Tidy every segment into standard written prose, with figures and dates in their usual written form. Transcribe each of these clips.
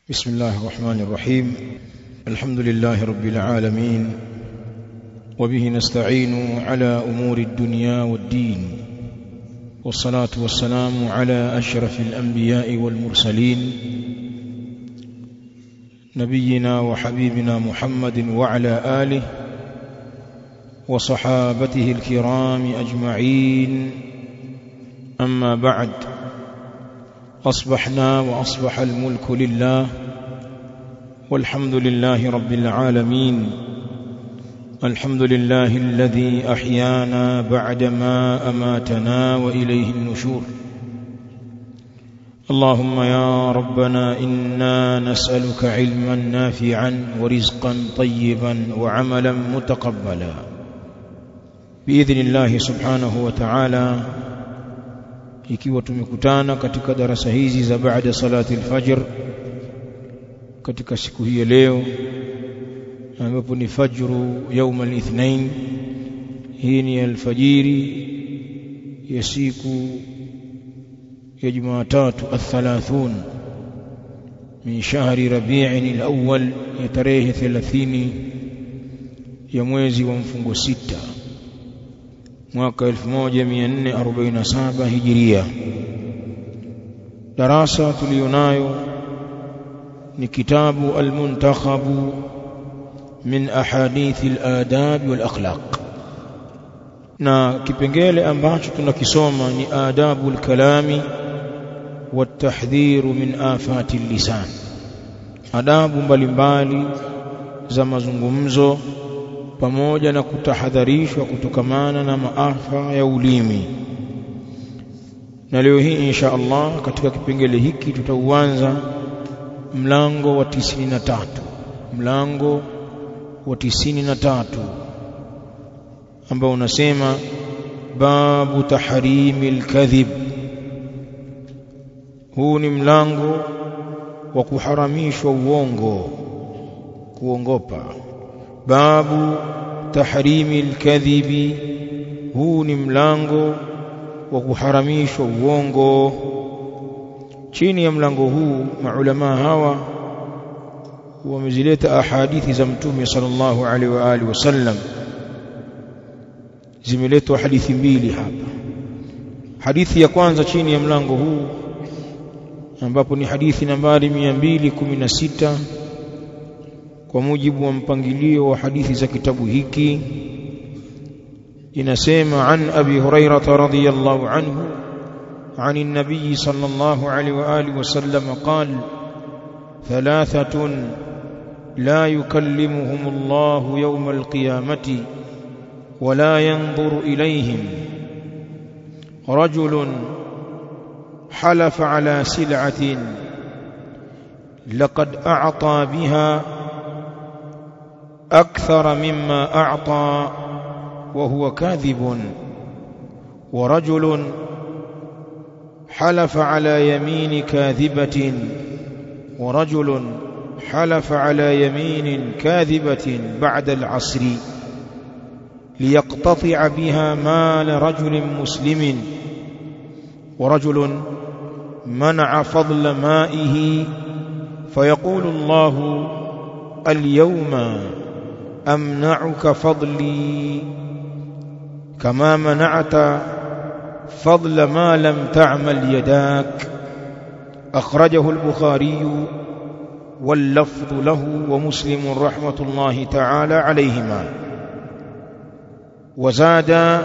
بسم الله الرحمن الرحيم. الحمد لله رب العالمين، وبه نستعين على أمور الدنيا والدين، والصلاة والسلام على أشرف الأنبياء والمرسلين نبينا وحبيبنا محمد وعلى آله وصحابته الكرام أجمعين. أما بعد، أصبحنا وأصبح الملك لله، والحمد لله رب العالمين. الحمد لله الذي أحيانا بعدما أماتنا وإليه النشور. اللهم يا ربنا إنا نسألك علما نافعا ورزقا طيبا وعملا متقبلا بإذن الله سبحانه وتعالى. Ikiwa tumekutana katika darasa hizi za baada salati al-fajr katika siku hii leo ambapo ni fajru يوم الاثنين, hii ni alfajiri ya siku ya Jumatatu al-30 min shahri Rabi'in al-awwal, ya tarehe 30 ya mwezi wa mfungo 6 mwaka 1447 hijiria. Darasa tulionayo ni kitabu al-Muntakhab min ahadith al-adab wal akhlaq, na kipengele ambacho tunakisoma ni adabu al-kalami wat-tahdhir min afati al-lisan, adabu mbalimbali za mazungumzo pamoja na kutahadharishwa kutokamana na maafa ya ulimi. Na leo hii insha Allah katika kipengele hiki tutauanza mlango wa 93, mlango wa 93 ambao unasema babu tahrimil kadhib. Huu ni mlango wa kuharamishwa uongo, kuongopa. Babu tahrimil kadhibi, huu ni mlango wa kuharamishwa uongo. Chini ya mlango huu maulama hawa wamezileta ahadithi za Mtume sallallahu alaihi wa alihi wasallam. Zimeletwa hadithi mbili hapa. Hadithi ya kwanza chini ya mlango huu ambapo ni hadithi nambari 216 kwa mujibu wa mpangilio wa hadithi za kitabu hiki, inasema an Abi Hurairah radhiyallahu anhu عن النبي صلى الله عليه وآله وسلم قال: ثلاثة لا يكلمهم الله يوم القيامة ولا ينظر إليهم: رجل حلف على سلعة لقد أعطى بها أكثر مما أعطى وهو كاذب، ورجل حلف على يمين كاذبة، ورجل حلف على يمين كاذبة بعد العصر ليقتطع بها مال رجل مسلم، ورجل منع فضل مائه فيقول الله: اليوم أمنعك فضلي كما منعت فضل ما لم تعمل يداك. أخرجه البخاري واللفظ له ومسلم رحمة الله تعالى عليهما. وزاد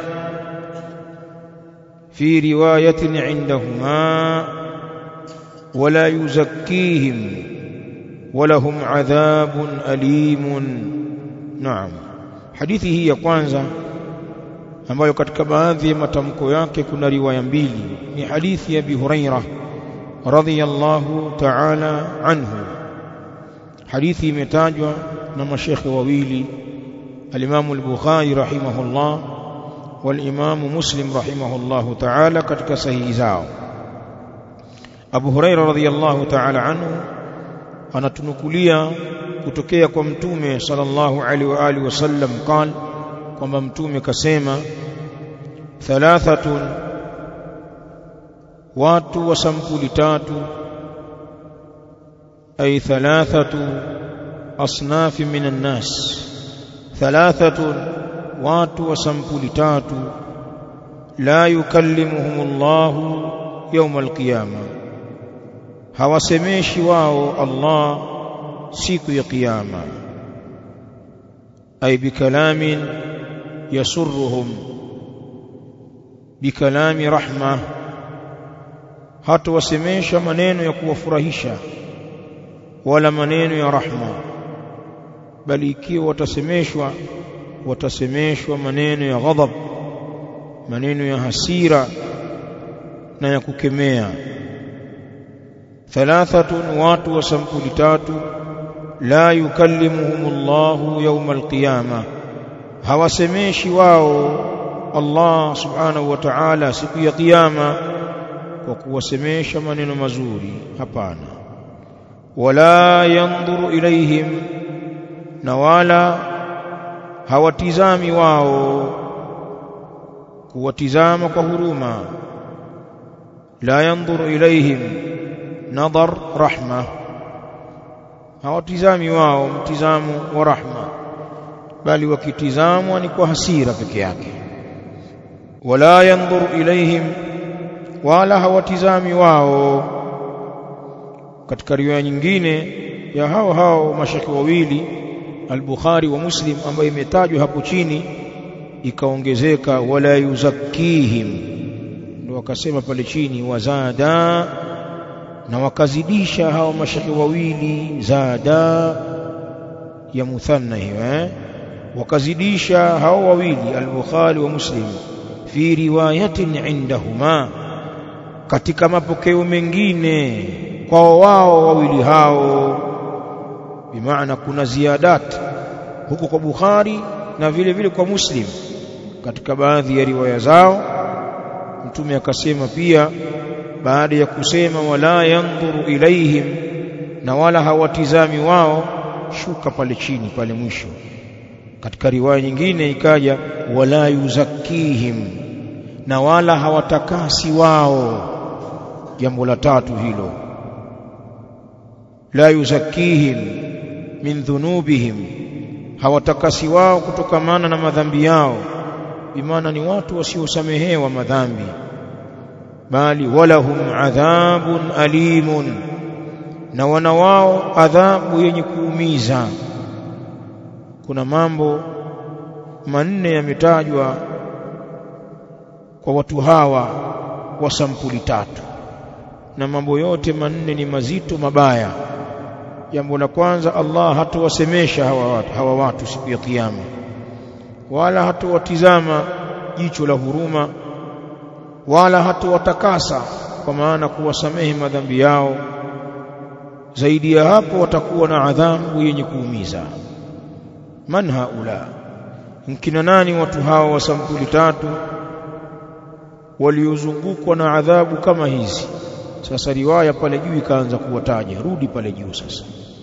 في رواية عندهما: ولا يزكيهم ولهم عذاب أليم. نعم. hadithi hii ya kwanza ambayo katika baadhi ya matamko yake kuna riwaya mbili, ni hadithi ya Abi Hurairah radhiyallahu ta'ala anhu. Hadithi imetajwa na mashekhi wawili, al-Imam al-Bukhari rahimahullah wal-Imam Muslim rahimahullahu ta'ala katika sahihi zao. Abu Hurairah radhiyallahu ta'ala anhu anatunukulia kutokea kwa Mtume sallallahu alaihi wa alihi wasallam قال, kwamba Mtume kasema: thalathatun, watu wa sampuli tatu ay thalathatu asnaf minan nas, thalathatun, watu wa sampuli tatu, la yukallimuhumullahu yawm alqiyama, hawasemeshi wao Allah siku ya kiyama, ay bikalamin yasurruhum, bikalami rahma, hata wasemesha maneno ya kuwafurahisha wala maneno ya rahma, bali ikiwa watasemeshwa maneno ya ghadhab, maneno ya hasira na ya kukemea. Thalathatun, watu wa sampuli tatu, la yukallimuhumullahu yawm alqiyama, hawasemeshi wao Allah subhanahu wa ta'ala siku ya kiyama kwa kuwasemesha maneno mazuri, hapana. Wala yanzuru ilaihim, na wala hawatizami wao kuwatizama kwa huruma. La yanzuru ilaihim nadhar rahma, hawatizami wao mtizamo wa rahma, bali wakitizamwa ni kwa hasira peke yake. Wala yanzuru ilaihim, wala hawatizami wao. Katika riwaya nyingine ya hao mashaki wawili al-Bukhari wa Muslim, ambayo imetajwa hapo chini, ikaongezeka wala yuzakkihim, ndio wakasema pale chini wazada, na wakazidisha hao mashaki wawili zada ya muthanna hiyo, wakazidisha hao wawili al-Bukhari wa Muslim fi riwayatin indahuma, katika mapokeo mengine kwa wao wawili hao. Bimaana kuna ziadat huko kwa Bukhari na vile vile kwa Muslim. Katika baadhi ya riwaya zao Mtume akasema pia, baada ya kusema wala yanzuru ilaihim, na wala hawatizami wao, shuka pale chini pale mwisho. Katika riwaya nyingine ikaja wala yuzakkihim, na wala hawatakasi wao. Jambo la tatu hilo, la yuzakkihim min dhunubihim, hawatakasi wao kutokamana na madhambi yao. Bimaana ni watu wasiosamehewa madhambi, bali walahum adhabun alimun, na wana wao adhabu yenye kuumiza. Kuna mambo manne yametajwa kwa watu hawa wa sampuli tatu, na mambo yote manne ni mazito mabaya. Jambo la kwanza, Allah hatawasemesha hawa watu siku ya kiyama, wala hatawatizama jicho la huruma, wala hatawatakasa kwa maana kuwasamehe madhambi yao. Zaidi ya hapo, watakuwa na adhabu yenye kuumiza. Man haula, mkina nani watu hawa wa sampuli tatu waliozungukwa na adhabu kama hizi? Sasa riwaya pale juu ikaanza kuwataja, rudi pale juu sasa.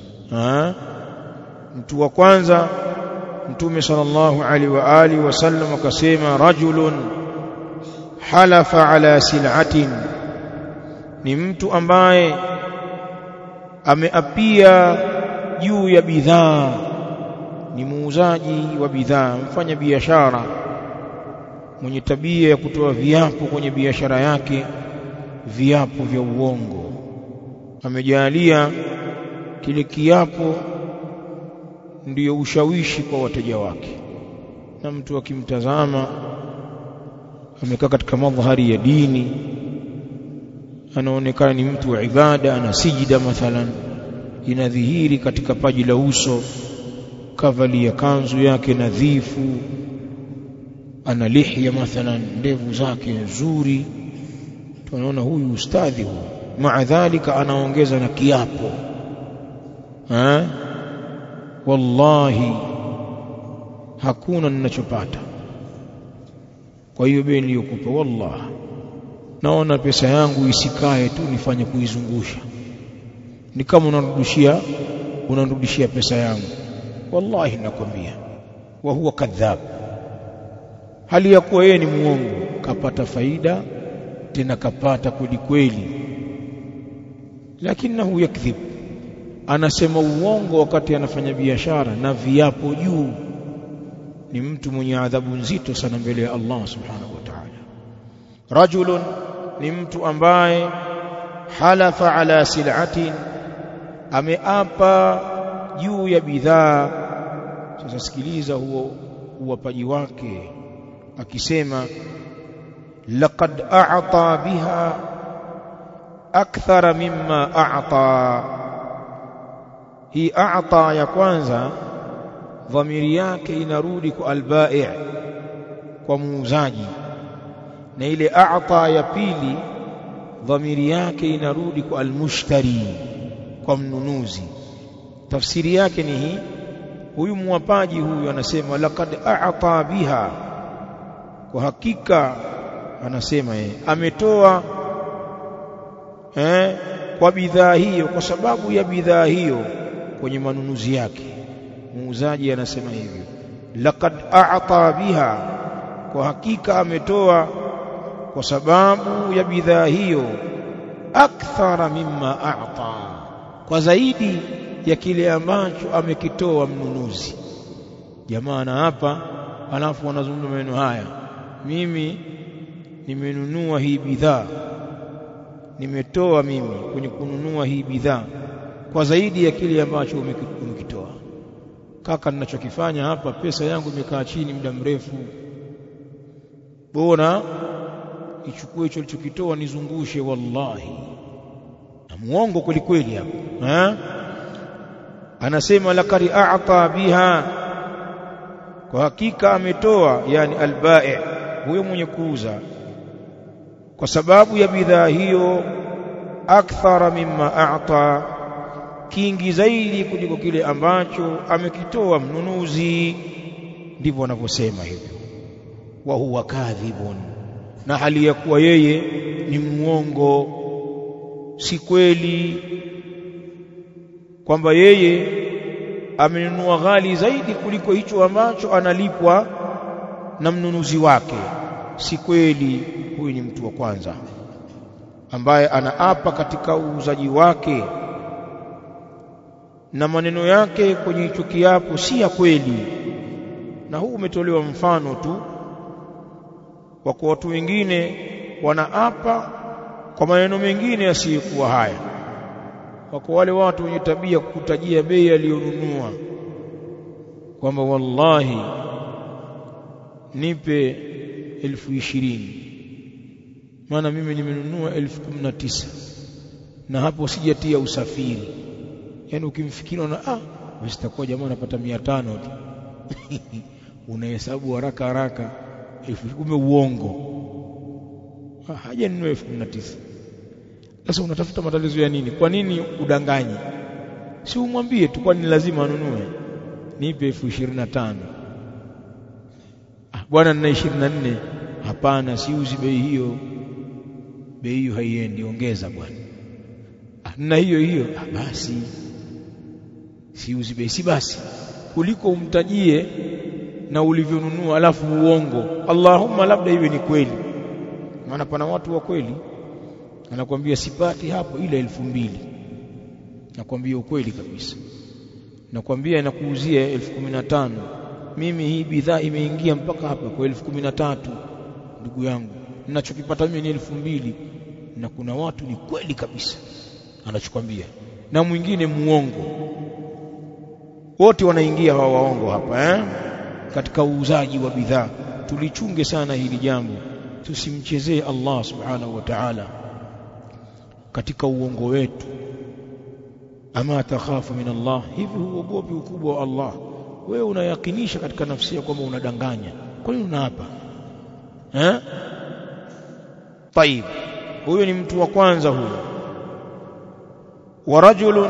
Mtu wa kwanza, Mtume sallallahu alaihi wa alihi wasallam akasema, rajulun halafa ala sil'atin, ni mtu ambaye ameapia juu ya bidhaa, ni muuzaji wa bidhaa, mfanya biashara mwenye tabia ya kutoa viapo kwenye biashara yake, viapo vya uongo. Amejalia kile kiapo ndiyo ushawishi kwa wateja wake, na mtu akimtazama amekaa katika madhari ya dini, anaonekana ni mtu wa ibada, ana sijida mathalan inadhihiri katika paji la uso, kavalia kanzu yake nadhifu, ana lihya mathalan, ndevu zake nzuri, tunaona huyu ustadhi huyu. Maadhalika anaongeza na kiapo, wallahi hakuna ninachopata, kwa hiyo bei niliyokupa wallahi naona pesa yangu isikae tu nifanye kuizungusha, ni kama unarudishia pesa yangu. Wallahi nakwambia, wa huwa kadhab, hali ya kuwa yeye ni muongo. Kapata faida, tena kapata kweli kweli, lakinahu yakdhib, anasema uongo wakati anafanya biashara na viapo juu, ni mtu mwenye adhabu nzito sana mbele ya Allah subhanahu wa ta'ala. Rajulun ni mtu ambaye halafa ala sil'atin, ameapa juu ya bidhaa. Sasa sikiliza huo uwapaji wake, akisema laqad a'ta biha akthara mimma a'ta. Hii a'ta ya kwanza dhamiri yake inarudi kwa al-bai', kwa muuzaji, na ile a'ta ya pili dhamiri yake inarudi kwa al-mushtari, kwa mnunuzi. Tafsiri yake ni hii, huyu mwapaji huyu anasema laqad a'ta biha, kwa hakika anasema ametoa kwa bidhaa hiyo, kwa sababu ya bidhaa hiyo kwenye manunuzi yake. Muuzaji anasema hivyo, laqad a'ta biha, kwa hakika ametoa kwa sababu ya bidhaa hiyo, akthara mimma a'ta, kwa zaidi ya kile ambacho amekitoa mnunuzi. Jamaa na hapa alafu wanazungumza maneno haya, mimi nimenunua hii bidhaa, nimetoa mimi kwenye kununua hii bidhaa kwa zaidi ya kile ambacho umekitoa. Kaka, ninachokifanya hapa, pesa yangu imekaa chini muda mrefu, bora ichukue hicho ulichokitoa nizungushe. Wallahi na muongo kweli kweli hapa. Anasema laqad a'ta biha, kwa hakika ametoa, yani al-bai', huyo mwenye kuuza, kwa sababu ya bidhaa hiyo, akthara mimma a'ta, kingi zaidi kuliko kile ambacho amekitoa mnunuzi. Ndivyo wanavyosema hivyo. Wa huwa kadhibun, na hali ya kuwa yeye ni muongo. Si kweli kwamba yeye amenunua ghali zaidi kuliko hicho ambacho analipwa na mnunuzi wake. Si kweli. Huyu ni mtu wa kwanza ambaye anaapa katika uuzaji wake, na maneno yake kwenye hicho kiapo si ya kweli. Na huu umetolewa mfano tu, kwa kuwa watu wengine wanaapa kwa maneno mengine yasiyokuwa haya. Wako wale watu wenye tabia kukutajia bei aliyonunua, kwamba wallahi nipe 20,000, maana mimi nimenunua 19,000 na hapo sijatia usafiri. Yani ukimfikiria na msitakuwa jamaa anapata 500 tu unahesabu haraka haraka 10,000, uongo. Haja ninunue 19,000. Sasa unatafuta matatizo ya nini? Kwa nini udanganye? Si umwambie tu, kwani lazima anunue? Nipe 25,000. Bwana nina 24. Hapana, siuzi bei hiyo. Bei hiyo haiendi, ongeza bwana. Na hiyo basi siuzi bei, si basi, kuliko umtajie na ulivyonunua alafu uongo. Allahumma labda iwe ni kweli, maana pana watu wa kweli anakuambia sipati hapo ile 2,000, nakwambia ukweli kabisa, nakwambia inakuuzia 15,000, mimi hii bidhaa imeingia mpaka hapa kwa 13,000. Ndugu yangu, ninachokipata mimi ni 2,000, na kuna watu ni kweli kabisa anachokwambia, na mwingine muongo. Wote wanaingia hawa waongo hapa katika uuzaji wa bidhaa. Tulichunge sana hili jambo, tusimchezee Allah subhanahu wa ta'ala katika uongo wetu. Ama takhafu min Allah, hivi huogopi ukubwa wa Allah? Wewe unayakinisha katika nafsi yako kwamba unadanganya, kwa nini unaapa? Tayib, huyo ni mtu wa kwanza huyo. Wa rajulun,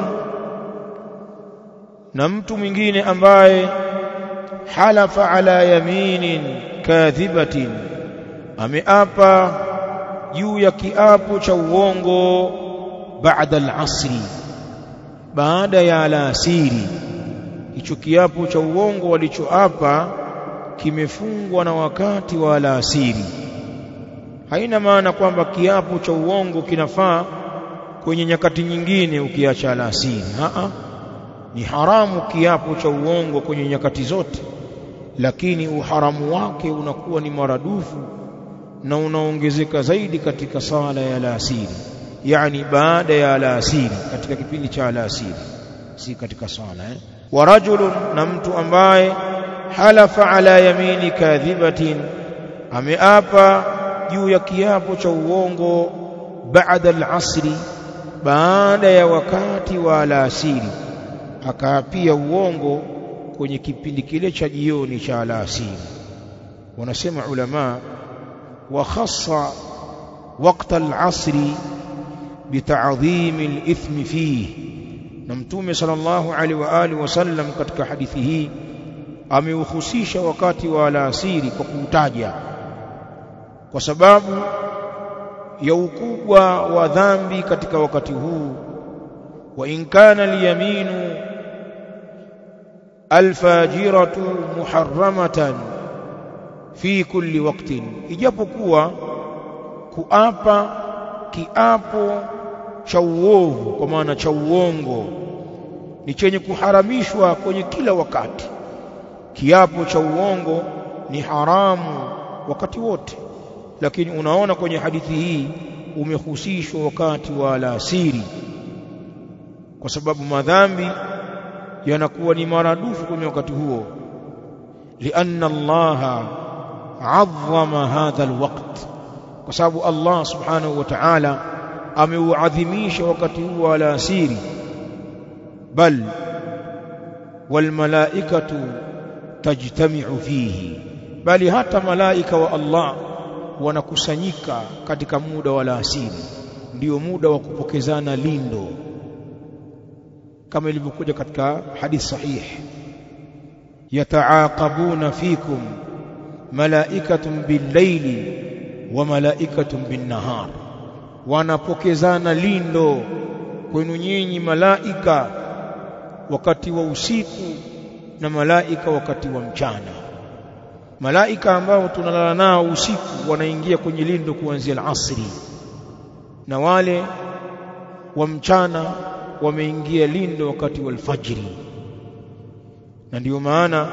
na mtu mwingine ambaye halafa ala yaminin kadhibatin, ameapa juu ya kiapo cha uongo, baada al-asri, baada ya alasiri. Hicho kiapo cha uongo walichoapa kimefungwa na wakati wa alasiri. Haina maana kwamba kiapo cha uongo kinafaa kwenye nyakati nyingine ukiacha alasiri. ni haramu kiapo cha uongo kwenye nyakati zote, lakini uharamu wake unakuwa ni maradufu na unaongezeka zaidi katika sala ya alasiri, yani baada ya alasiri, katika kipindi cha alasiri, si katika sala wa rajulun, na mtu ambaye halafa ala yamini kadhibatin, ameapa juu ya kiapo cha uongo baada al-asri, baada ya wakati wa alasiri, akaapia uongo kwenye kipindi kile cha jioni cha alasiri. Wanasema ulama wa khassa waqt al-asri bita'dhim al-ithmi fihi, na Mtume sallallahu alaihi wa alihi wasallam katika hadithi hii ameuhusisha wakati wa alasiri kwa kuutaja, kwa sababu ya ukubwa wa dhambi katika wakati huu. Wa in kana al-yaminu al-fajiratu muharramatan fi kulli waqtin, ijapokuwa kuapa kiapo cha uovu kwa maana cha uongo ni chenye kuharamishwa kwenye kila wakati. Kiapo cha uongo ni haramu wakati wote, lakini unaona kwenye hadithi hii umehusishwa wakati wa alasiri, kwa sababu madhambi yanakuwa ni maradufu kwenye wakati huo. Lianna Allah azzama hadha alwaqt, kwa sababu Allah subhanahu wa ta'ala ameuadhimisha wakati huo wa alasiri. Bal wal malaikatu tajtami'u fihi, bali hata malaika wa Allah wanakusanyika katika muda wa alasiri, ndio muda wa kupokezana lindo, kama ilivyokuja katika hadith sahih, yataaqabuna fikum malaikatun bil-layli wa malaikatun bin-nahar, wanapokezana lindo kwenu nyinyi malaika wakati wa usiku na malaika wakati wa mchana. Malaika ambao tunalala nao usiku wanaingia kwenye lindo kuanzia al-asri, na wale wa mchana wameingia lindo wakati wa al-fajri. Na ndio maana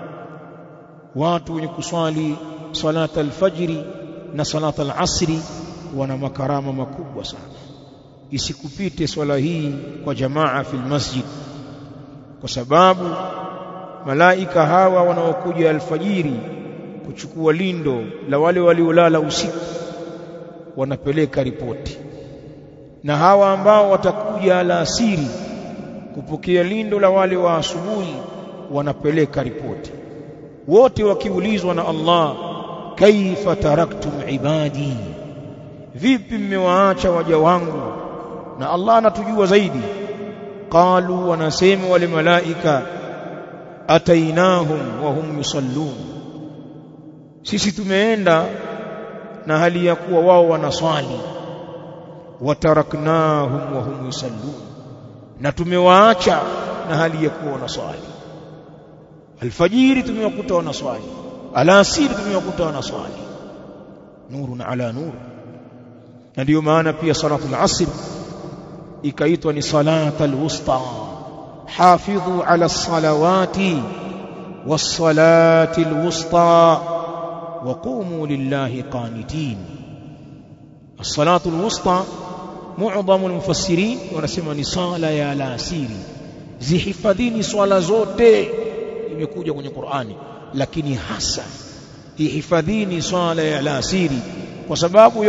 watu wenye kuswali salata al-fajri na salata al-asri wana makarama makubwa sana. Isikupite swala hii kwa jamaa fil masjid, kwa sababu malaika hawa wanaokuja alfajiri kuchukua lindo la wale waliolala usiku wanapeleka ripoti, na hawa ambao watakuja alasiri kupokea lindo la wale wa asubuhi wanapeleka ripoti. Wote wakiulizwa na Allah, kaifa taraktum ibadi, vipi mmewaacha waja wangu? Na Allah anatujua zaidi. Qalu, wanasema wale malaika, atainahum wa hum yusallun, sisi tumeenda na hali ya kuwa wao wanaswali. Wataraknahum wa hum yusallun, na tumewaacha na hali ya kuwa wanaswali. Alfajiri tumewakuta wanaswali, alasiri tumewakuta wanaswali, nurun ala nur. Na ndio maana pia salatul asr ikaitwa ni salatul wusta, hafidhu ala as-salawati was-salati al-wusta wa qumu lillahi qanitin. As-salatu al-wusta mu'dhamu al-mufassirin wanasema ni sala ya alasiri. Zihifadhini swala zote, imekuja kwenye Qur'ani, lakini hasa ihifadhini swala ya alasiri kwa sababu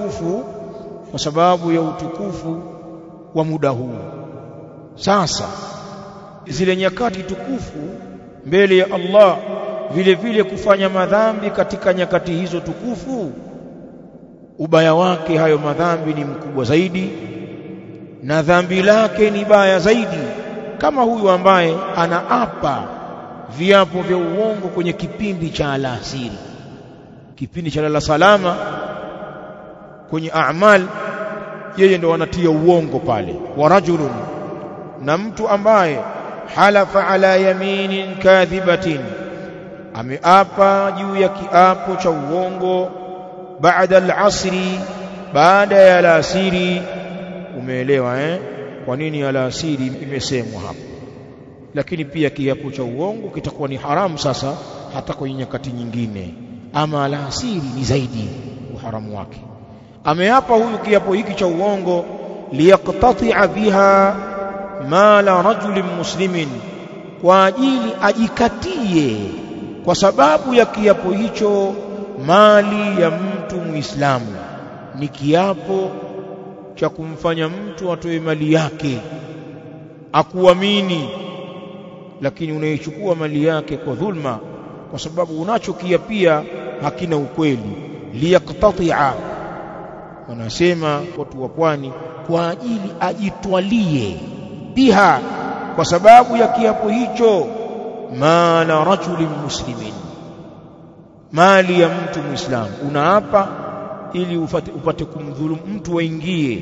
ya utukufu wa muda huu. Sasa zile nyakati tukufu mbele ya Allah, vile vile kufanya madhambi katika nyakati hizo tukufu, ubaya wake hayo madhambi ni mkubwa zaidi, na dhambi lake ni baya zaidi, kama huyu ambaye anaapa viapo vya uongo kwenye kipindi cha alasiri, kipindi cha lala salama kwenye a'mal, yeye ndo anatia uongo pale. Wa rajulun, na mtu ambaye halafa ala yaminin kadhibatin, ameapa juu ya kiapo cha uongo baada al-asri, baada ya alasiri. Umeelewa kwa nini alasiri imesemwa hapo? lakini pia kiapo cha uongo kitakuwa ni haramu sasa hata kwenye nyakati nyingine. Ama alasiri ni zaidi uharamu wake. Ameapa huyu kiapo hiki cha uongo liyaqtati'a biha mala rajulin muslimin, kwa ajili ajikatie kwa sababu ya kiapo hicho mali ya mtu Muislamu. Ni kiapo cha kumfanya mtu atoe mali yake akuamini, lakini unaichukua mali yake kwa dhulma kwa sababu unachokiapia hakina ukweli. Liyaqtati'a, wanasema watu wa pwani, kwa ajili ajitwalie biha, kwa sababu ya kiapo hicho mala rajulin muslimin, mali ya mtu Muislamu. Unaapa ili upate kumdhulumu mtu waingie.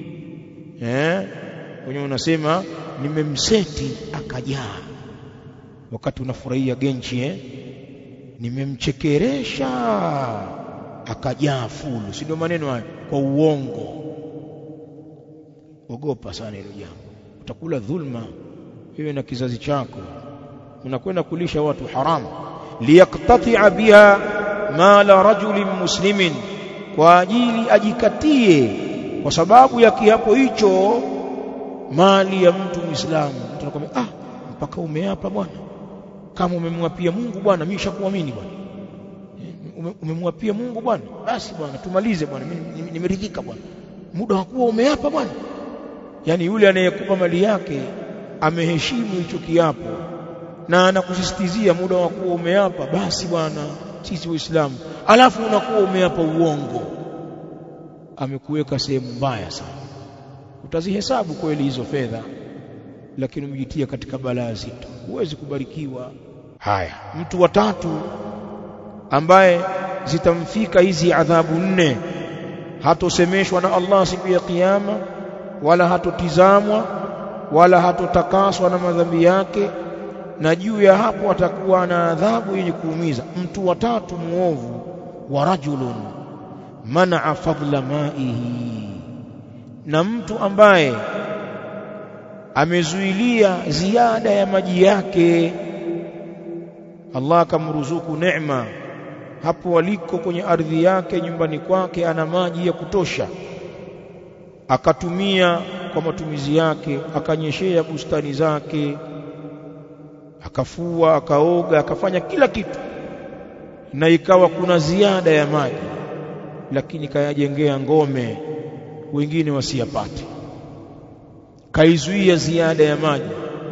Wenyewe unasema nimemseti akajaa, wakati unafurahia genchi nimemchekeresha akajaa fulu, si ndio maneno hayo? Kwa uongo. Ogopa sana hilo jambo, utakula dhulma wewe na kizazi chako, unakwenda kulisha watu haramu. Liyaqtati'a biha mala rajulin muslimin, kwa ajili ajikatie kwa sababu ya kiapo hicho mali ya mtu Muislamu. Tunakwambia mpaka umeapa bwana, kama umemwapia Mungu bwana, mimi nishakuamini bwana. Umemwapia Mungu bwana, basi bwana tumalize bwana, mimi nimeridhika bwana, muda wa kuwa umeapa bwana. Yani yule anayekupa mali yake ameheshimu hicho kiapo na anakusisitizia muda wa kuwa umeapa, basi bwana sisi Waislamu, alafu unakuwa umeapa uongo, amekuweka sehemu mbaya sana. Utazihesabu kweli hizo fedha, lakini umejitia katika balaa zito, huwezi kubarikiwa. Haya, mtu wa tatu ambaye zitamfika hizi adhabu 4, hatosemeshwa na Allah siku ya kiyama, wala hatotizamwa, wala hatotakaswa na madhambi yake, na juu ya hapo atakuwa na adhabu yenye kuumiza. Mtu wa tatu muovu, wa rajulun mana'a fadla ma'ihi, na mtu ambaye amezuilia ziada ya maji yake. Allah akamruzuku neema hapo waliko kwenye ardhi yake, nyumbani kwake ana maji ya kutosha, akatumia kwa matumizi yake, akanyeshea bustani zake, akafua, akaoga, akafanya kila kitu, na ikawa kuna ziada ya maji, lakini kayajengea ngome wengine wasiyapate. Kaizuia ziada ya maji,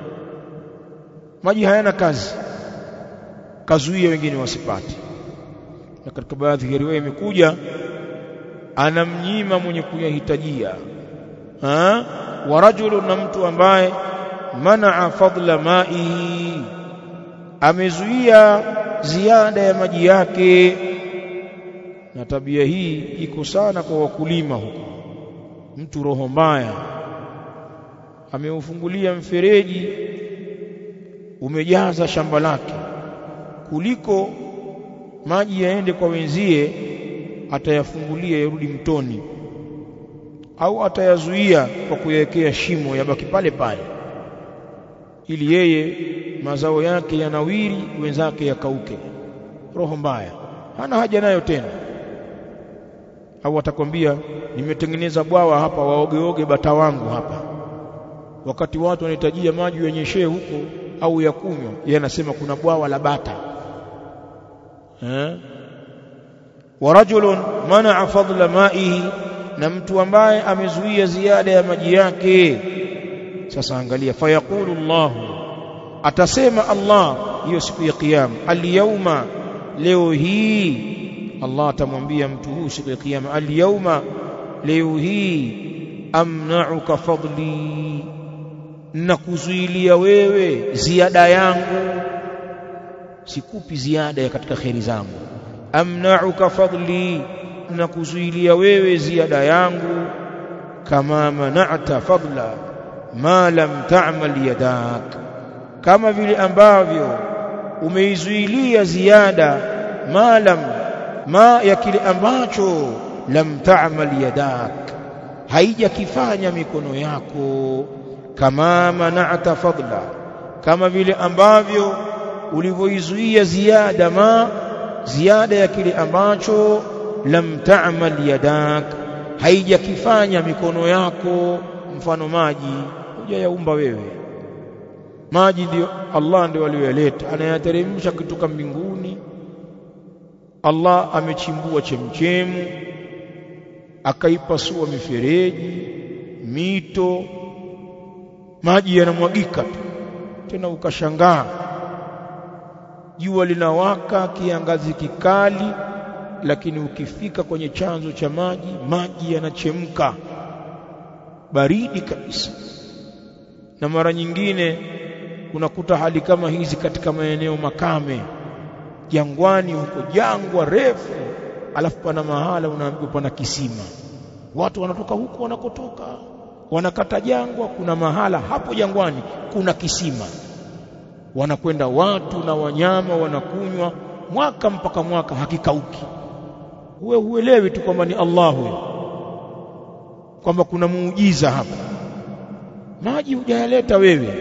maji hayana kazi, kazuia wengine wasipate. Na katika baadhi ya riwaya imekuja anamnyima mwenye kuyahitajia. Wa rajulun, na mtu ambaye mana'a fadla ma'i, amezuia ziada ya maji yake. Na tabia hii iko sana kwa wakulima huko. Mtu roho mbaya ameufungulia mfereji umejaza shamba lake, kuliko maji yaende kwa wenzie, atayafungulia yarudi mtoni, au atayazuia kwa kuyawekea shimo yabaki pale pale, ili yeye mazao yake yanawiri, wenzake yakauke. Roho mbaya, hana haja nayo tena. Au atakwambia nimetengeneza bwawa hapa, waogeoge bata wangu hapa, wakati watu wanahitajia maji yenyeshee huko au ya kunywa, yeye anasema kuna bwawa la bata. Wa rajulun mana'a fadla ma'ihi, na mtu ambaye amezuia ziada ya maji yake. Sasa angalia, fayaqulu Allah, atasema Allah hiyo siku ya kiyama, al-yawma, leo hii. Allah atamwambia mtu huyu siku ya kiyama, al-yawma, leo hii, amna'uka fadli, nakuzuilia wewe ziada yangu, sikupi ziada ya katika khairi zangu. Amna'uka fadli, nakuzuilia wewe ziada yangu. Kama mana'ta fadla ma lam ta'mal yadak, kama vile ambavyo umeizuilia ziada ma ya kile ambacho lam ta'mal yadak, haijakifanya mikono yako. Kama mana'ta fadla kama vile ambavyo ulivyoizuia ziada ya kile ambacho lam ta'mal yadak, haijakifanya mikono yako. Mfano maji hujayaumba wewe, maji ndio Allah ndio aliyoleta, anayateremsha kutoka mbinguni. Allah amechimbua chemchemu, akaipasua mifereji, mito, maji yanamwagika tu. Tena ukashangaa jua linawaka, kiangazi kikali, lakini ukifika kwenye chanzo cha maji yanachemka baridi kabisa. Na mara nyingine unakuta hali kama hizi katika maeneo makame, jangwani huko, jangwa refu, alafu pana mahala unaambiwa pana kisima. Watu wanatoka huko wanakotoka, wanakata jangwa, kuna mahala hapo jangwani kuna kisima. Wanakwenda watu na wanyama wanakunywa mwaka mpaka mwaka, hakikauki. Wewe huelewi tu kwamba ni Allah huyo, kwamba kuna muujiza hapa. Maji hujayaleta wewe,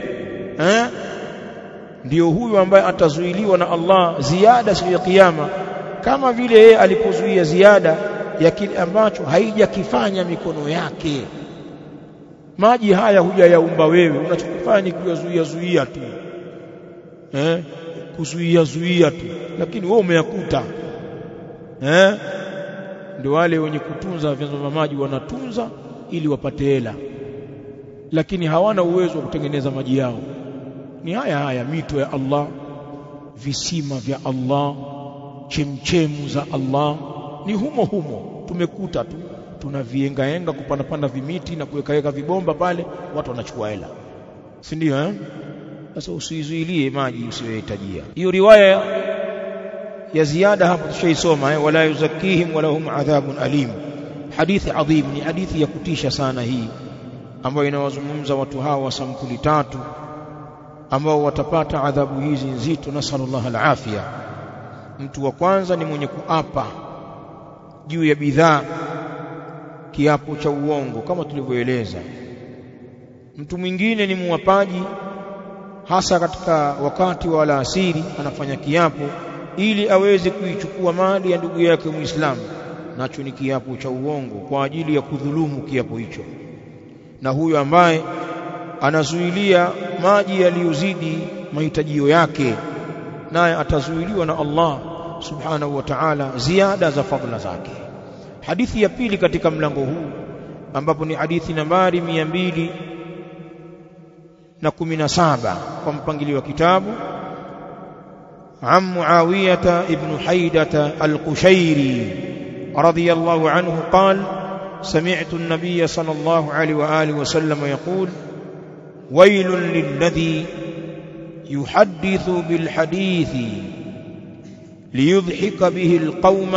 ndio huyo ambaye atazuiliwa na Allah ziada siku ya kiyama, kama vile yeye alipozuia ziada ya kile ambacho haijakifanya mikono yake. Maji haya hujayaumba wewe, unachokifanya ni kuyazuia tu, kuzuia tu, lakini wewe umeyakuta. Ndio wale wenye kutunza vyanzo vya maji wanatunza ili wapate hela, lakini hawana uwezo wa kutengeneza maji yao. Ni haya mito ya Allah, visima vya Allah, chemchemu za Allah, ni humo tumekuta tu, tunaviengaenga kupanda vimiti na kuweka vibomba pale, watu wanachukua hela, si ndio? Sasa usizuilie maji usiyohitajia. Hiyo riwaya ya ziada hapo tushaisoma, wala yuzakihim wala hum adhabun alim. Hadithi adhim, ni hadithi ya kutisha sana hii, ambayo inawazungumza watu hawa wa sampuli tatu ambao watapata adhabu hizi nzito, nasallallahu alafia. Mtu wa kwanza ni mwenye kuapa juu ya bidhaa, kiapo cha uongo kama tulivyoeleza. Mtu mwingine ni muapaji, hasa katika wakati wa alasiri, anafanya kiapo ili aweze kuichukua mali ya ndugu yake Muislamu, nacho ni kiapo cha uongo kwa ajili ya kudhulumu kiapo hicho. Na huyo ambaye anazuilia maji yaliyozidi mahitajio yake, naye atazuiliwa na Allah subhanahu wa ta'ala ziada za fadhila zake. Hadithi ya pili katika mlango huu, ambapo ni hadithi nambari 217 kwa mpangilio wa kitabu, عن معاوية ابن حيدة القشيري رضي الله عنه قال: سمعت النبي صلى الله عليه وآله وسلم يقول: ويل للذي يحدث بالحديث ليضحك به القوم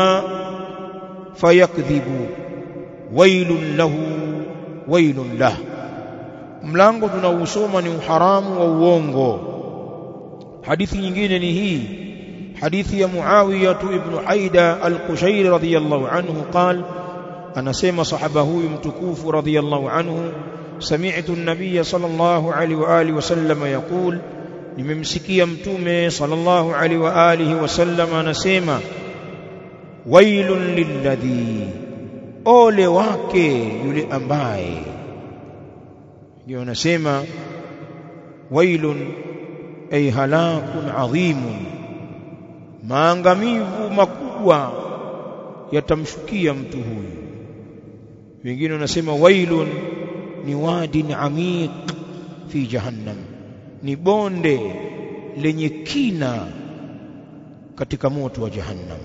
فيكذب ويل له ويل له. mlango tunausoma ni uharamu wa uongo. Hadithi nyingine ni hii, hadithi ya Muawiyah ibn Haida al-Qushairi radhiyallahu anhu qala, anasema sahaba huyu mtukufu radhiyallahu anhu, sami'tu an-nabiy sallallahu alaihi wa alihi wasallam yaqul, nimemsikia mtume sallallahu alaihi wa alihi wasallam anasema, wailun lilladhi, ole wake yule ambaye. Ndio anasema wailun ay halakun adhimun, maangamivu makubwa yatamshukia mtu huyu. Wengine wanasema wailun ni wadin amiq fi jahannam, ni bonde lenye kina katika moto wa jahannam.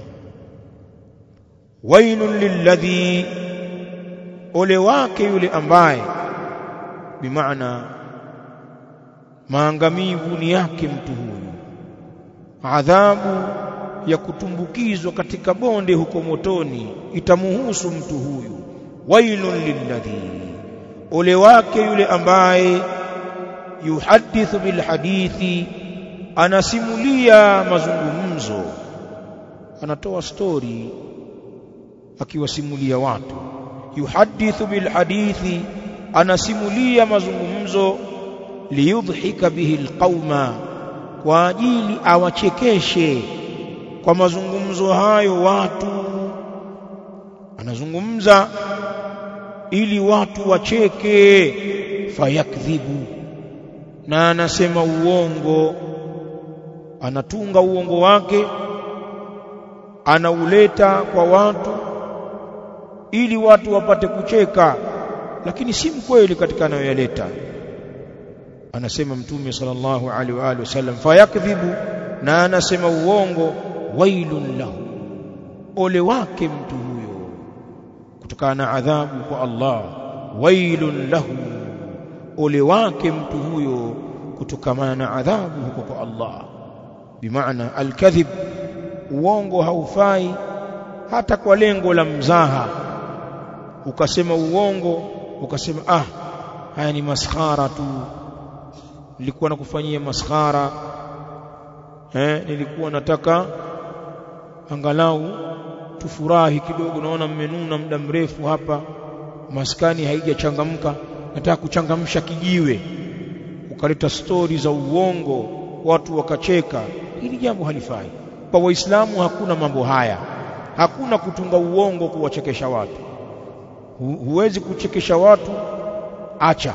Wailun lilladhi, ole wake yule ambaye, bimaana maangamivu ni yake mtu huyu, adhabu ya kutumbukizwa katika bonde huko motoni itamuhusu mtu huyu. Wailun lilladhi, ole wake yule ambaye yuhadithu bil hadithi, anasimulia mazungumzo, anatoa story akiwasimulia watu. Yuhadithu bil hadithi, anasimulia mazungumzo, liyudhika bihi alqauma, kwa ajili awachekeshe kwa mazungumzo hayo watu. Anazungumza ili watu wacheke. Fayakdhibu, na anasema uongo, anatunga uongo wake, anauleta kwa watu ili watu wapate kucheka, lakini si mkweli katika anayoyaleta. Anasema Mtume sallallahu alaihi wa alihi wasallam, fayakdhibu, na anasema uongo. Wailun lahu, ole wake mtu huyo kutokana na adhabu kwa Allah. Wailun lahu, ole wake mtu huyo kutokana na adhabu huko kwa Allah. Bimaana alkadhib, uongo haufai hata kwa lengo la mzaha. Ukasema uongo, ukasema haya ni maskhara tu, nilikuwa nakufanyia maskhara, nilikuwa nataka angalau tufurahi kidogo, naona mmenuna muda mrefu hapa, maskani haijachangamka, nataka kuchangamsha kijiwe. Ukaleta stori za uongo, watu wakacheka. Hili jambo halifai. Kwa Waislamu hakuna mambo haya, hakuna kutunga uongo kuwachekesha watu. Huwezi kuchekesha watu, acha,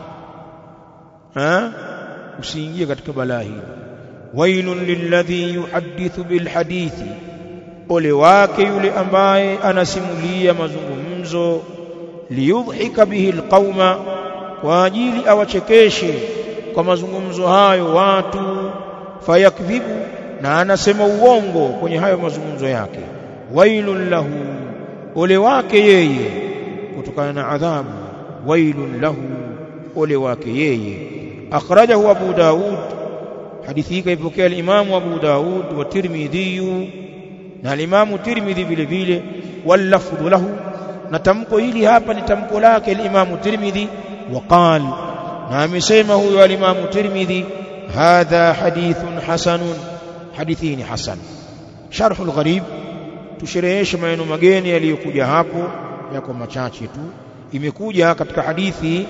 usiingie katika balaa hili. Wailun lilladhi yuhaddithu bilhadithi, ole wake yule ambaye anasimulia mazungumzo. Liyudhika bihi alqauma, kwa ajili awachekeshe kwa mazungumzo hayo watu. Fayakdhibu, na anasema uongo kwenye hayo mazungumzo yake. Wailun lahu, ole wake yeye kutokana na adhabu. Wailun lahu, ole wake yeye. Akhrajahu Abu Daud, hadithi hii kaipokea al-Imam Abu Daud wa Tirmidhi, na al-Imam Tirmidhi vile vile. Wal lafdhu lahu, na tamko hili hapa ni tamko lake al-Imam Tirmidhi. Waqal, na amesema huyo al-Imam Tirmidhi, hadha hadithun hasanun, hadithi ni hasan. Sharhul Gharib, tushereheshe maneno mageni yaliyokuja hapo, yako machache tu. Imekuja katika hadithi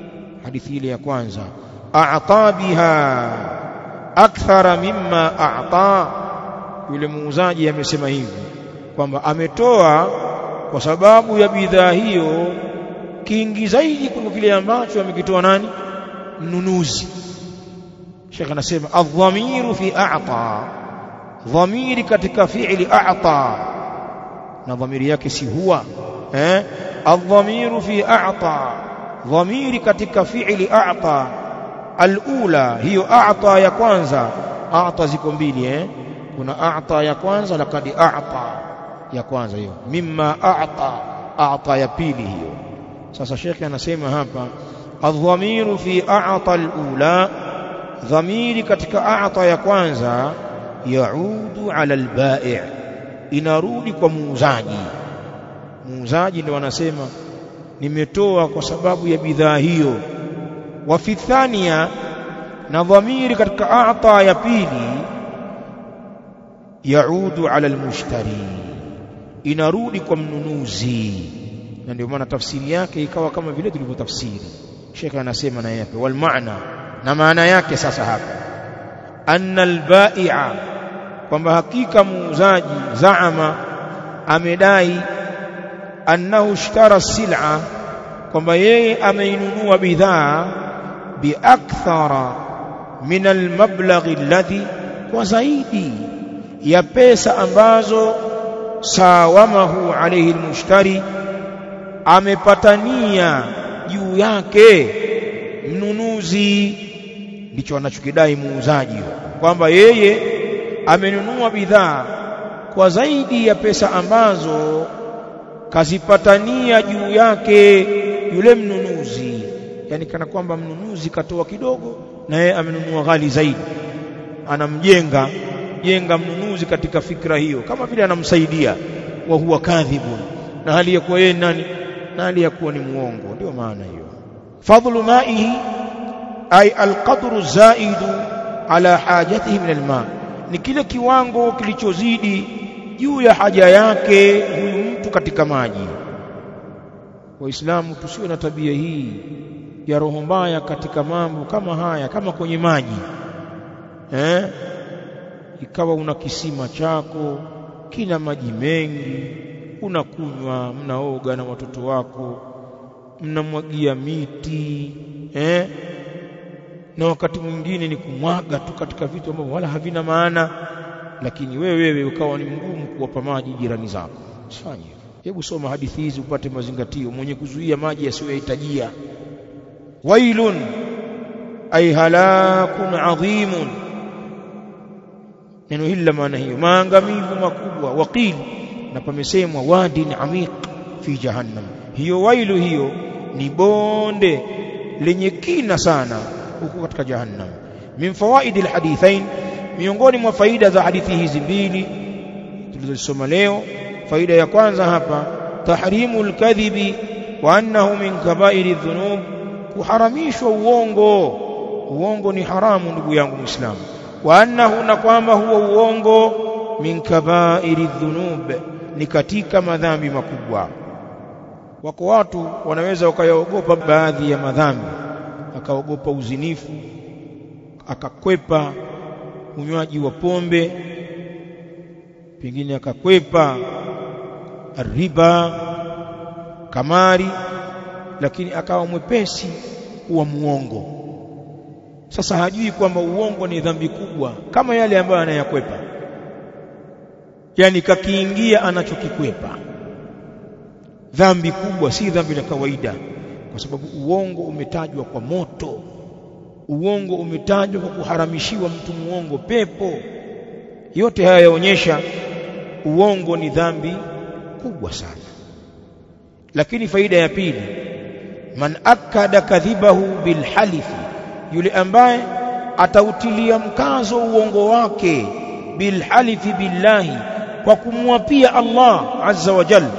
ile ya kwanza, a'ta biha akthara mimma a'ta. Yule muuzaji amesema hivi kwamba ametoa kwa sababu ya bidhaa hiyo kingi zaidi kuliko kile ambacho amekitoa nani? Mnunuzi. Sheikh anasema adh-dhamiru fi a'ta, dhamiri katika fi'li a'ta, na dhamiri yake si huwa, adh-dhamiru fi a'ta, dhamiri katika fi'li a'ta. Al-ula, hiyo a'ta ya kwanza. A'ta ziko mbili, kuna a'ta ya kwanza, laqad a'ta ya kwanza hiyo, mimma a'ta ya pili hiyo. Sasa Sheikh anasema hapa adh-dhamiru fi a'ta al-ula, dhamiri katika a'ta ya kwanza, yaudu ala al-bai', inarudi kwa muuzaji. Muuzaji ndio anasema nimetoa kwa sababu ya bidhaa hiyo. Wa fi thania, na dhamiri katika a'ta ya pili, yaudu ala al-mushtari, inarudi kwa mnunuzi. Na ndio maana tafsiri yake ikawa kama vile tulivyotafsiri. Sheikh anasema na yake wal maana, na maana yake sasa hapa, anna al-bai'a, kwamba hakika muuzaji, zaama, amedai, annahu ishtara sil'a, kwamba yeye ameinunua bidhaa, biakthara min al-mablaghi alladhi, kwa zaidi ya pesa ambazo sawamahu alayhi al-mushtari, amepatania juu yake mnunuzi. Ndicho anachokidai muuzaji, kwamba yeye amenunua bidhaa kwa zaidi ya pesa ambazo kazipatania juu yake yule mnunuzi. Yani kana kwamba mnunuzi katoa kidogo na yeye amenunua ghali zaidi. Anamjenga mnunuzi katika fikra hiyo, kama vile anamsaidia. Wa huwa kadhibun, na hali ya kuwa yeye nani? Na hali ya kuwa ni muongo. Ndio maana hiyo. Fadlu ma'ihi, ay alqadru zaidu ala hajatihi min alma, ni kile kiwango kilichozidi juu ya haja yake huyu mtu katika maji. Waislamu tusiwe na tabia hii ya roho mbaya katika mambo kama haya, kama kwenye maji. Ikawa una kisima chako kina maji mengi, unakunywa, mnaoga na watoto wako, mnamwagia miti, na wakati mwingine ni kumwaga tu katika vitu ambavyo wala havina maana, lakini wewe ukawa ni mgumu kuwapa maji jirani zako. Usifanye. Hebu soma hadithi hizi upate mazingatio. Mwenye kuzuia maji yasiyohitajia, wailun ay halakun adhimun, neno hili la maana hiyo, maangamivu makubwa. Waqil, na pamesemwa wadin amiq fi jahannam, hiyo wailu hiyo ni bonde lenye kina sana huko katika jahannam. Min fawaidil hadithain, miongoni mwa faida za hadithi hizi mbili tulizosoma leo, faida ya kwanza hapa, tahrimul kadhibi wa annahu min kaba'iri dhunub, kuharamishwa uongo. Uongo ni haramu ndugu yangu Muislamu. Wa annahu, na kwamba huwa uongo, min kaba'iri dhunub, ni katika madhambi makubwa. Wako watu wanaweza wakayaogopa baadhi ya madhambi, akaogopa uzinifu, akakwepa unywaji wa pombe, pengine akakwepa riba, kamari, lakini akawa mwepesi kuwa muongo. Sasa hajui kwamba uongo ni dhambi kubwa kama yale ambayo anayakwepa, yani kakiingia anachokikwepa. Dhambi kubwa si dhambi la kawaida, kwa sababu uongo umetajwa kwa moto. Uongo umetajwa kwa kuharamishiwa mtu muongo pepo. Yote haya yaonyesha uongo ni dhambi kubwa sana. Lakini faida ya pili, man akada kadhibahu bilhalifi, yule ambaye atautilia mkazo uongo wake bilhalifi billahi, kwa kumwapia Allah azza wa jalla,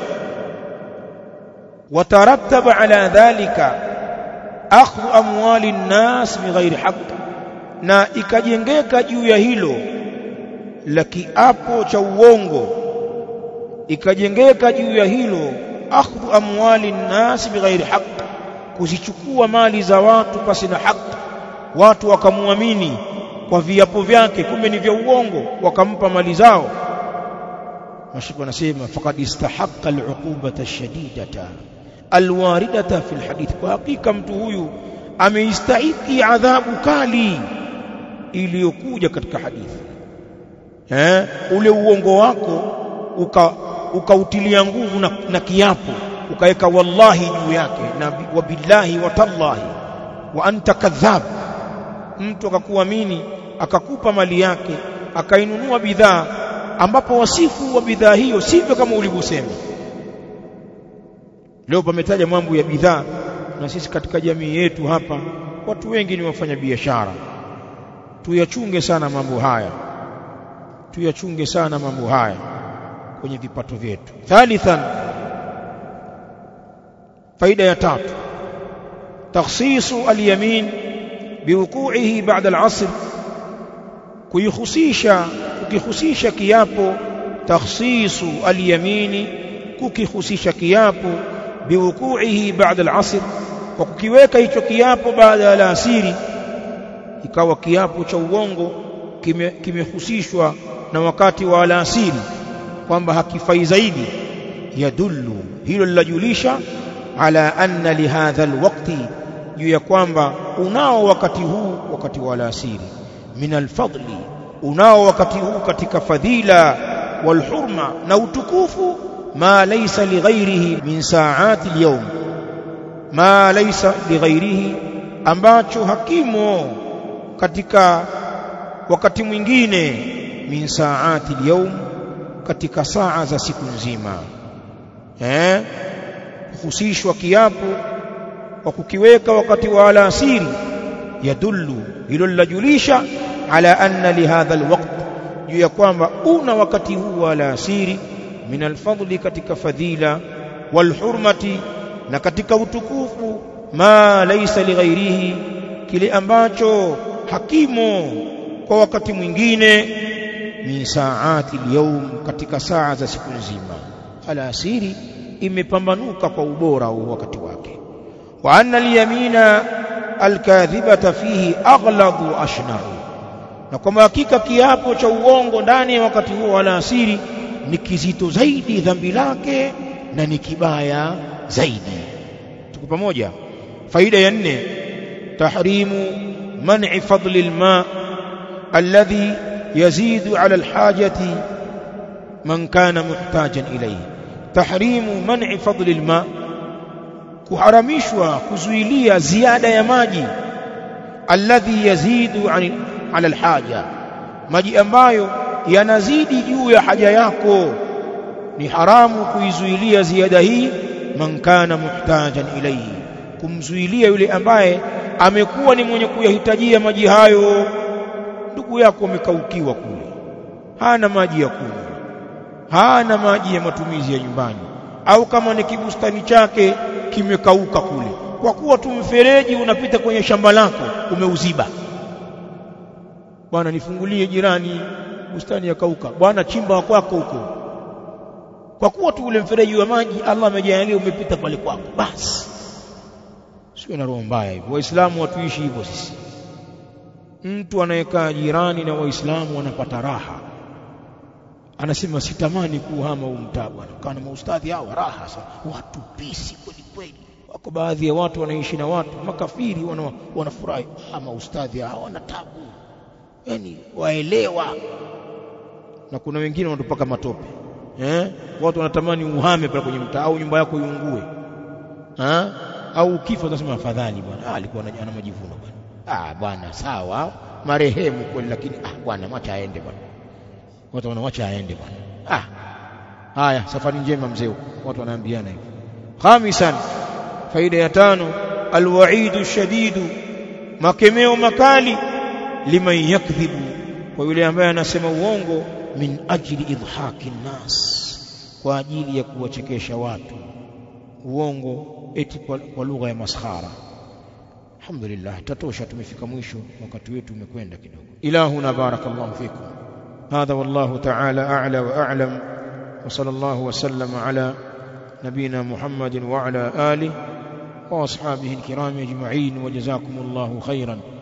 watarattaba ala dhalika akhdhu amwali nnas bighairi haqq, na ikajengeka juu ya hilo la kiapo cha uongo, ikajengeka juu ya hilo akhdhu amwali nnas bighairi haqq, kuzichukua mali za watu pasi na haki. Watu wakamuamini kwa viapo vyake, kumbe ni vya uongo, wakampa mali zao. Mashiko wanasema faqad istahaqqa al'uqubata ash-shadidata alwaridata fi alhadith, kwa hakika mtu huyu ameistahiki adhabu kali iliyokuja katika hadithi. Ule uongo wako ukautilia nguvu na kiapo, ukaweka wallahi juu yake na wabillahi wa tallahi wa anta kadhab. Mtu akakuamini, akakupa mali yake, akainunua bidhaa ambapo wasifu wa bidhaa hiyo sivyo kama ulivyosema. Leo pametaja mambo ya bidhaa, na sisi katika jamii yetu hapa watu wengi ni wafanya biashara. Tuyachunge sana mambo haya, tuyachunge sana mambo haya kwenye vipato vyetu. Thalithan, faida ya tatu, takhsisu al-yamin biwuqu'ihi ba'da al-'asr, kukihusisha kiapo. Takhsisu al-yamini, kukihusisha kiapo biwuqu'ihi ba'da al-'asr, kwa kukiweka hicho kiapo baada ya alasiri. Ikawa kiapo cha uongo kimehusishwa na wakati wa alasiri, kwamba hakifai zaidi. Yadullu, hilo linajulisha ala anna lihadha alwaqti, juu ya kwamba unao wakati huu, wakati wa alasiri, min alfadli, unao wakati huu katika fadhila, walhurma, na utukufu, ma laysa lighairihi min saati alyawm, ma laysa lighairihi, ambacho hakimo katika wakati mwingine, min saati alyawm, katika saa za siku nzima. Kuhusishwa kiapo kwa kukiweka wakati wa alasiri, yadullu, hilo linajulisha ala anna lihadha alwaqt, juu ya kwamba una wakati huu wa alasiri, min alfadli, katika fadhila, walhurmati, na katika utukufu, ma laysa lighairihi, kile ambacho hakimo kwa wakati mwingine, min saati alyawm, katika saa za siku nzima. Alasiri imepambanuka kwa ubora wa wakati wake. wa anna al-yamina al-kadhibata fihi aghladu ashnaru, na kwa hakika kiapo cha uongo ndani ya wakati huo alasiri ni kizito zaidi dhambi lake na ni kibaya zaidi. Tuko pamoja? Faida ya 4, tahrimu man'i fadli al-ma alladhi yazidu ala al-hajati man kana muhtajan ilayhi. Tahrimu man'i fadli al-ma, kuharamishwa kuzuilia ziada ya maji, alladhi yazidu ala al-haja, maji ambayo yanazidi juu ya haja yako, ni haramu kuizuilia ziada hii. Man kana muhtajan ilayhi, kumzuilia yule ambaye amekuwa ni mwenye kuyahitajia maji hayo. Ndugu yako amekaukiwa kule, hana maji ya kunywa, hana maji ya matumizi ya nyumbani, au kama ni kibustani chake kimekauka kule, kwa kuwa tu mfereji unapita kwenye shamba lako umeuziba. Bwana nifungulie jirani, bustani ya kauka. Bwana chimba kwako huko, kwa kuwa tu ule mfereji wa maji Allah amejalia umepita pale kwako, basi. Sio na roho mbaya hivyo. Waislamu watuishi hivyo sisi. Mtu anayekaa jirani na Waislamu anapata raha, anasema sitamani kuhama huu mtaa bwana, kana maustadhi hao raha sana, watu pisi kweli kweli. Wako baadhi ya watu wanaishi na watu makafiri, wanafurahi, maustadhi hao wana tabu, yani waelewa. Na kuna wengine wanatupaka matope, watu wanatamani uhame pale kwenye mtaa, au nyumba yako iungue, au ukifa utasema afadhali bwana, alikuwa ana majivuno bwana. Bwana sawa, marehemu kweli, lakini bwana mwacha aende bwana. Watu wanamwacha aende bwana. Haya, safari njema mzee. Watu wanaambiana hivyo. Khamisan, faida ya 5, alwaidu shadidu, makemeo makali, liman yakdhibu, kwa yule ambaye anasema uongo, min ajli idhaki nas, kwa ajili ya kuwachekesha watu. Uongo eti kwa lugha ya maskhara. Alhamdulillah, tatosha, tumefika mwisho, wakati wetu umekwenda kidogo. Ilahuna barakallahu fikum. هذا والله تعالى أعلى وأعلم، وصلى الله وسلم على نبينا محمد وعلى آله وأصحابه الكرام أجمعين، وجزاكم الله خيرا.